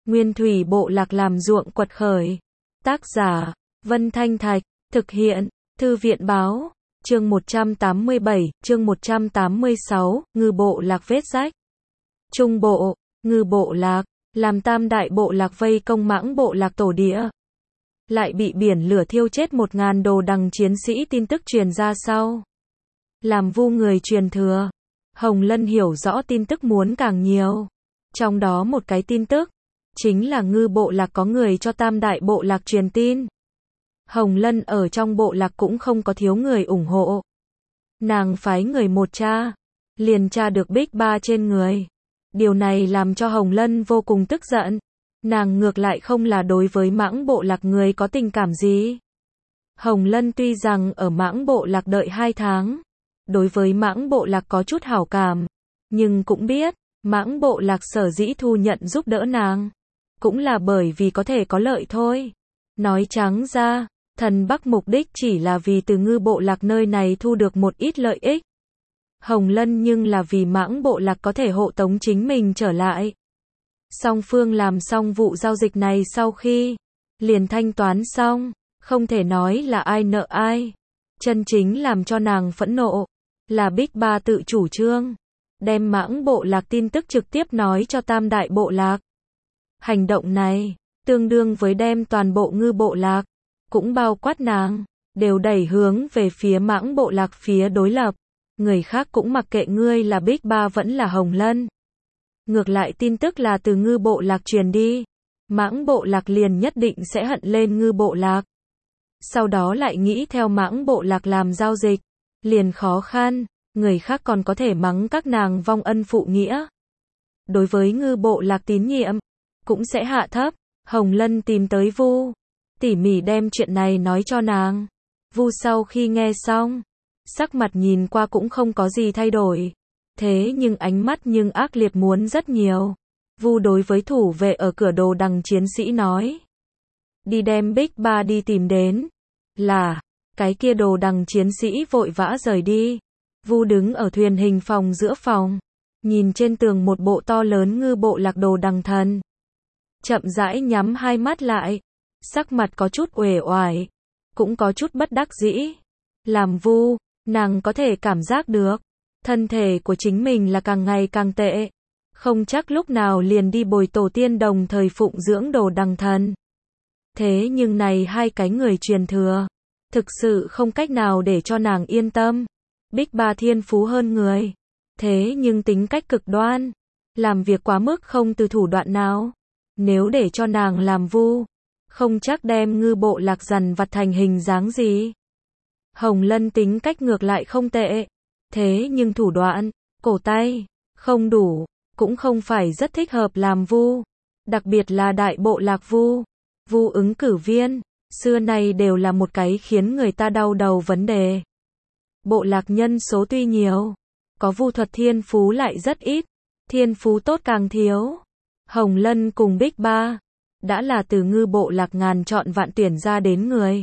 Nguyên thủy bộ lạc làm ruộng quật khởi. Tác giả, Vân Thanh Thạch, thực hiện, Thư viện báo, chương 187, chương 186, ngư bộ lạc vết rách. Trung bộ, ngư bộ lạc, làm tam đại bộ lạc vây công Mãng bộ lạc tổ địa. Lại bị biển lửa thiêu chết 1000 đồ đằng chiến sĩ, tin tức truyền ra sau. Làm Vu người truyền thừa. Hồng Lân hiểu rõ tin tức muốn càng nhiều. Trong đó một cái tin tức, chính là ngư bộ lạc có người cho tam đại bộ lạc truyền tin. Hồng Lân ở trong bộ lạc cũng không có thiếu người ủng hộ. Nàng phái người một tra, liền tra được Bích Ba trên người. Điều này làm cho Hồng Lân vô cùng tức giận. Nàng ngược lại không là đối với Mãng bộ lạc người có tình cảm gì. Hồng Lân tuy rằng ở Mãng bộ lạc đợi 2 tháng, đối với Mãng bộ lạc có chút hảo cảm, nhưng cũng biết, Mãng bộ lạc sở dĩ thu nhận giúp đỡ nàng, cũng là bởi vì có thể có lợi thôi. Nói trắng ra, Thần Bắc mục đích chỉ là vì từ ngư bộ lạc nơi này thu được một ít lợi ích. Hồng Lân nhưng là vì Mãng bộ lạc có thể hộ tống chính mình trở lại. Song phương làm xong vụ giao dịch này sau khi liền thanh toán xong, không thể nói là ai nợ ai. Chân chính làm cho nàng phẫn nộ là Bích Ba tự chủ trương đem Mãng bộ lạc tin tức trực tiếp nói cho tam đại bộ lạc. Hành động này tương đương với đem toàn bộ ngư bộ lạc, cũng bao quát nàng, đều đẩy hướng về phía Mãng bộ lạc phía đối lập. Người khác cũng mặc kệ ngươi là Bích Ba vẫn là Hồng Lân. Ngược lại tin tức là từ ngư bộ lạc truyền đi, Mãng bộ lạc liền nhất định sẽ hận lên ngư bộ lạc. Sau đó lại nghĩ theo Mãng bộ lạc làm giao dịch, liền khó khăn, người khác còn có thể mắng các nàng vong ân phụ nghĩa. Đối với ngư bộ lạc tín nhiệm, cũng sẽ hạ thấp. Hồng Lân tìm tới Vu, tỉ mỉ đem chuyện này nói cho nàng. Vu sau khi nghe xong, sắc mặt nhìn qua cũng không có gì thay đổi. Thế nhưng ánh mắt nhưng ác liệt muốn rất nhiều. Vu đối với thủ vệ ở cửa đồ đằng chiến sĩ nói. Đi đem Bích Ba đi tìm đến. Là, cái kia đồ đằng chiến sĩ vội vã rời đi. Vu đứng ở thuyền hình phòng giữa phòng. Nhìn trên tường một bộ to lớn ngư bộ lạc đồ đằng thần. Chậm rãi nhắm hai mắt lại. Sắc mặt có chút uể oải. Cũng có chút bất đắc dĩ. Làm Vu, nàng có thể cảm giác được. Thân thể của chính mình là càng ngày càng tệ. Không chắc lúc nào liền đi bồi tổ tiên đồng thời phụng dưỡng đồ đằng thần. Thế nhưng này hai cái người truyền thừa, thực sự không cách nào để cho nàng yên tâm. Bích Ba thiên phú hơn người. Thế nhưng tính cách cực đoan. Làm việc quá mức không từ thủ đoạn nào. Nếu để cho nàng làm Vu, không chắc đem ngư bộ lạc dằn vặt thành hình dáng gì. Hồng Lân tính cách ngược lại không tệ. Thế nhưng thủ đoạn, cổ tay, không đủ, cũng không phải rất thích hợp làm Vu. Đặc biệt là đại bộ lạc Vu. Vu ứng cử viên, xưa nay đều là một cái khiến người ta đau đầu vấn đề. Bộ lạc nhân số tuy nhiều, có vu thuật thiên phú lại rất ít, thiên phú tốt càng thiếu. Hồng Lân cùng Bích Ba, đã là từ ngư bộ lạc ngàn chọn vạn tuyển ra đến người.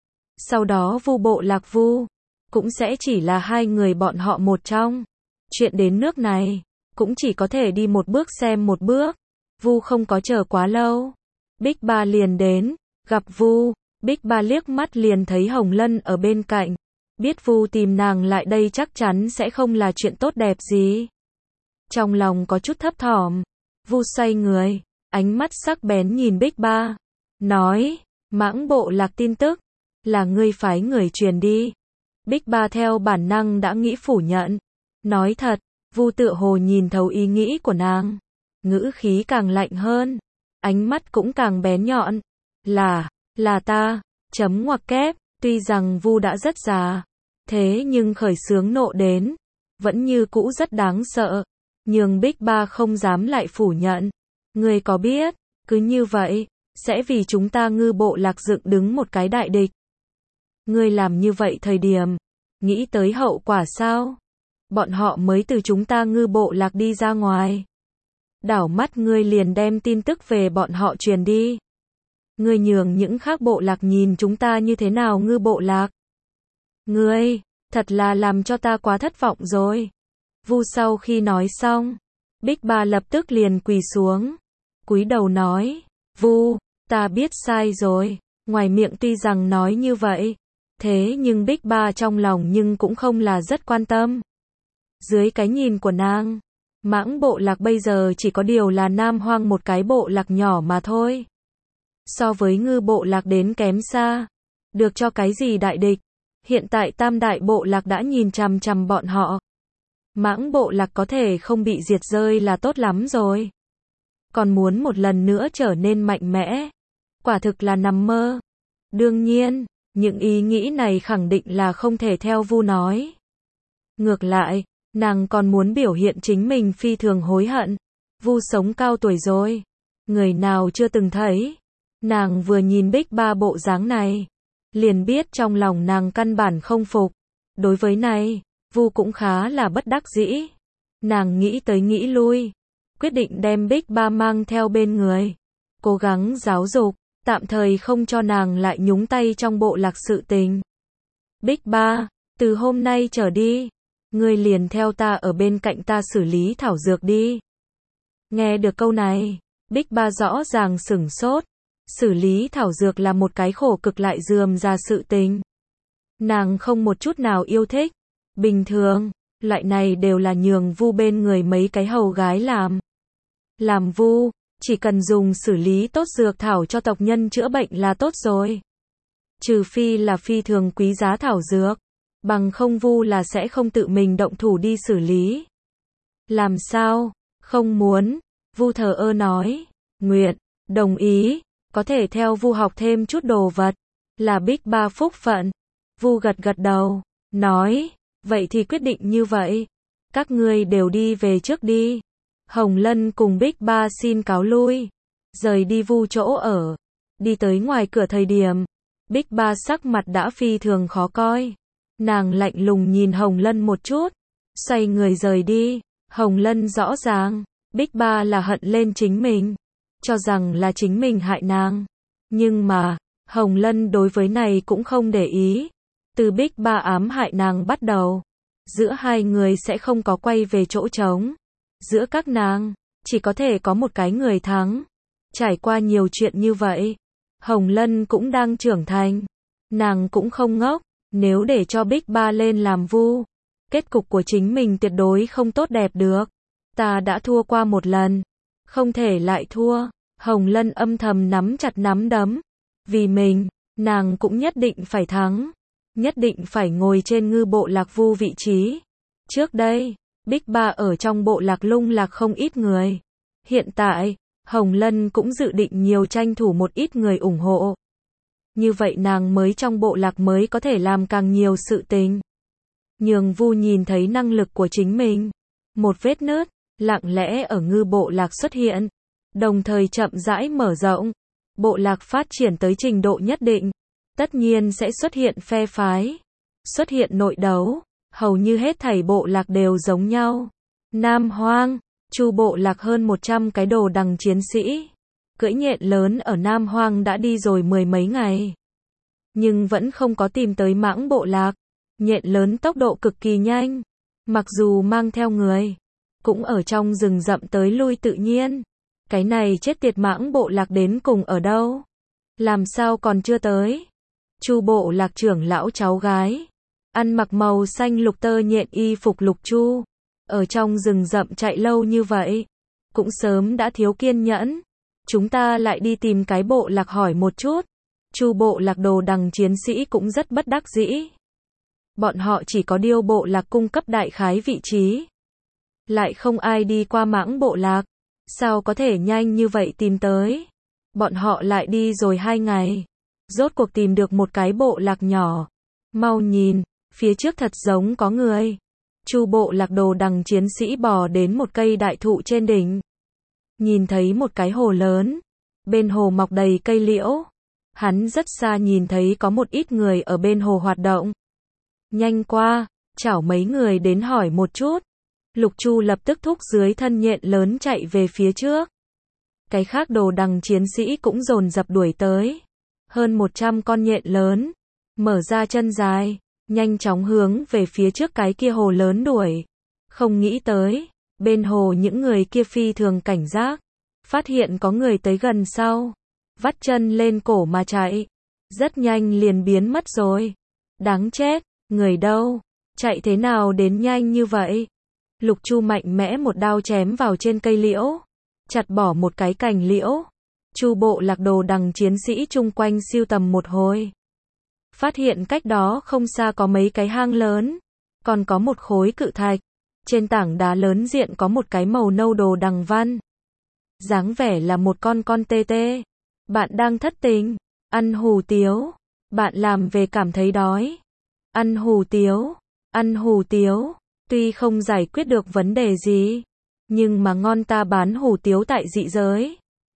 Sau đó Vu bộ lạc Vu, cũng sẽ chỉ là hai người bọn họ một trong. Chuyện đến nước này, cũng chỉ có thể đi một bước xem một bước. Vu không có chờ quá lâu. Bích Ba liền đến, gặp Vu, Bích Ba liếc mắt liền thấy Hồng Lân ở bên cạnh. Biết Vu tìm nàng lại đây chắc chắn sẽ không là chuyện tốt đẹp gì. Trong lòng có chút thấp thỏm, Vu xoay người, ánh mắt sắc bén nhìn Bích Ba, nói, Mãng bộ lạc tin tức, là ngươi phái người truyền đi. Bích Ba theo bản năng đã nghĩ phủ nhận. Nói thật, Vu tựa hồ nhìn thấu ý nghĩ của nàng. Ngữ khí càng lạnh hơn, ánh mắt cũng càng bén nhọn. Là ta, chấm ngoặc kép, tuy rằng Vu đã rất già, thế nhưng khởi xướng nộ đến, vẫn như cũ rất đáng sợ. Nhưng Bích Ba không dám lại phủ nhận. Ngươi có biết, cứ như vậy, sẽ vì chúng ta ngư bộ lạc dựng đứng một cái đại địch. Ngươi làm như vậy thời điểm, nghĩ tới hậu quả sao? Bọn họ mới từ chúng ta ngư bộ lạc đi ra ngoài. Đảo mắt ngươi liền đem tin tức về bọn họ truyền đi. Ngươi nhường những khác bộ lạc nhìn chúng ta như thế nào ngư bộ lạc. Ngươi, thật là làm cho ta quá thất vọng rồi. Vu sau khi nói xong, Bích Ba lập tức liền quỳ xuống. cúi đầu nói, Vu, ta biết sai rồi. Ngoài miệng tuy rằng nói như vậy, thế nhưng Bích Ba trong lòng nhưng cũng không là rất quan tâm. Dưới cái nhìn của nàng, Mãng bộ lạc bây giờ chỉ có điều là Nam Hoang một cái bộ lạc nhỏ mà thôi. So với Ngư bộ lạc đến kém xa. Được cho cái gì đại địch. Hiện tại Tam đại bộ lạc đã nhìn chằm chằm bọn họ. Mãng bộ lạc có thể không bị diệt rơi là tốt lắm rồi. Còn muốn một lần nữa trở nên mạnh mẽ. Quả thực là nằm mơ. Đương nhiên, những ý nghĩ này khẳng định là không thể theo Vu nói. Ngược lại, nàng còn muốn biểu hiện chính mình phi thường hối hận. Vu sống cao tuổi rồi. Người nào chưa từng thấy. Nàng vừa nhìn Bích Ba bộ dáng này. Liền biết trong lòng nàng căn bản không phục. Đối với này, Vu cũng khá là bất đắc dĩ. Nàng nghĩ tới nghĩ lui. Quyết định đem Bích Ba mang theo bên người. Cố gắng giáo dục. Tạm thời không cho nàng lại nhúng tay trong bộ lạc sự tình. Bích Ba, từ hôm nay trở đi, ngươi liền theo ta ở bên cạnh ta xử lý thảo dược đi. Nghe được câu này, Bích Ba rõ ràng sửng sốt. Xử lý thảo dược là một cái khổ cực lại rườm rà sự tình. Nàng không một chút nào yêu thích. Bình thường, loại này đều là nhường Vu bên người mấy cái hầu gái làm. Làm Vu, chỉ cần dùng xử lý tốt dược thảo cho tộc nhân chữa bệnh là tốt rồi. Trừ phi là phi thường quý giá thảo dược. Bằng không Vu là sẽ không tự mình động thủ đi xử lý. Làm sao? Không muốn. Vu thờ ơ nói. Nguyện, đồng ý. Có thể theo Vu học thêm chút đồ vật. Là Bích Ba phúc phận. Vu gật gật đầu. Nói. Vậy thì quyết định như vậy. Các ngươi đều đi về trước đi. Hồng Lân cùng Bích Ba xin cáo lui. Rời đi Vu chỗ ở. Đi tới ngoài cửa thời điểm. Bích Ba sắc mặt đã phi thường khó coi. Nàng lạnh lùng nhìn Hồng Lân một chút. Xoay người rời đi. Hồng Lân rõ ràng. Bích Ba là hận lên chính mình. Cho rằng là chính mình hại nàng. Nhưng mà, Hồng Lân đối với này cũng không để ý. Từ Bích Ba ám hại nàng bắt đầu. Giữa hai người sẽ không có quay về chỗ trống. Giữa các nàng, chỉ có thể có một cái người thắng. Trải qua nhiều chuyện như vậy, Hồng Lân cũng đang trưởng thành. Nàng cũng không ngốc, nếu để cho Bích Ba lên làm Vu, kết cục của chính mình tuyệt đối không tốt đẹp được. Ta đã thua qua một lần, không thể lại thua. Hồng Lân âm thầm nắm chặt nắm đấm. Vì mình, nàng cũng nhất định phải thắng. Nhất định phải ngồi trên Ngư bộ lạc Vu vị trí. Trước đây, Bích Ba ở trong bộ lạc lung lạc không ít người. Hiện tại, Hồng Lân cũng dự định nhiều tranh thủ một ít người ủng hộ. Như vậy nàng mới trong bộ lạc mới có thể làm càng nhiều sự tình. Nhường Vu nhìn thấy năng lực của chính mình. Một vết nứt, lặng lẽ ở Ngư bộ lạc xuất hiện. Đồng thời chậm rãi mở rộng. Bộ lạc phát triển tới trình độ nhất định. Tất nhiên sẽ xuất hiện phe phái. Xuất hiện nội đấu. Hầu như hết thảy bộ lạc đều giống nhau. Nam Hoang, Chu bộ lạc hơn 100 cái đồ đằng chiến sĩ. Cưỡi nhện lớn ở Nam Hoang đã đi rồi 10 mấy ngày. Nhưng vẫn không có tìm tới Mãng bộ lạc. Nhện lớn tốc độ cực kỳ nhanh. Mặc dù mang theo người, cũng ở trong rừng rậm tới lui tự nhiên. Cái này chết tiệt Mãng bộ lạc đến cùng ở đâu? Làm sao còn chưa tới? Chu bộ lạc trưởng lão cháu gái. Ăn mặc màu xanh lục tơ nhện y phục lục chu. Ở trong rừng rậm chạy lâu như vậy. Cũng sớm đã thiếu kiên nhẫn. Chúng ta lại đi tìm cái bộ lạc hỏi một chút. Chu bộ lạc đồ đằng chiến sĩ cũng rất bất đắc dĩ. Bọn họ chỉ có điêu bộ lạc cung cấp đại khái vị trí. Lại không ai đi qua Mãng bộ lạc. Sao có thể nhanh như vậy tìm tới? Bọn họ lại đi rồi 2 ngày. Rốt cuộc tìm được một cái bộ lạc nhỏ. Mau nhìn, phía trước thật giống có người. Chu bộ lạc đồ đằng chiến sĩ bò đến một cây đại thụ trên đỉnh. Nhìn thấy một cái hồ lớn. Bên hồ mọc đầy cây liễu. Hắn rất xa nhìn thấy có một ít người ở bên hồ hoạt động. Nhanh qua, chảo mấy người đến hỏi một chút. Lục Chu lập tức thúc dưới thân nhện lớn chạy về phía trước. Cái khác đồ đằng chiến sĩ cũng dồn dập đuổi tới. Hơn 100 con nhện lớn. Mở ra chân dài. Nhanh chóng hướng về phía trước cái kia hồ lớn đuổi. Không nghĩ tới. Bên hồ những người kia phi thường cảnh giác. Phát hiện có người tới gần sau, vắt chân lên cổ mà chạy. Rất nhanh liền biến mất rồi. Đáng chết, người đâu? Chạy thế nào đến nhanh như vậy? Lục Chu mạnh mẽ một đao chém vào trên cây liễu, chặt bỏ một cái cành liễu. Chu Bộ Lạc Đồ Đằng chiến sĩ chung quanh siêu tầm một hồi. Phát hiện cách đó không xa có mấy cái hang lớn, còn có một khối cự thạch. Trên tảng đá lớn diện có một cái màu nâu đồ đằng văn. Dáng vẻ là một con tê tê. Bạn đang thất tình, ăn hủ tiếu. Bạn làm về cảm thấy đói. Ăn hủ tiếu, ăn hủ tiếu. Tuy không giải quyết được vấn đề gì, nhưng mà ngon, ta bán hủ tiếu tại dị giới.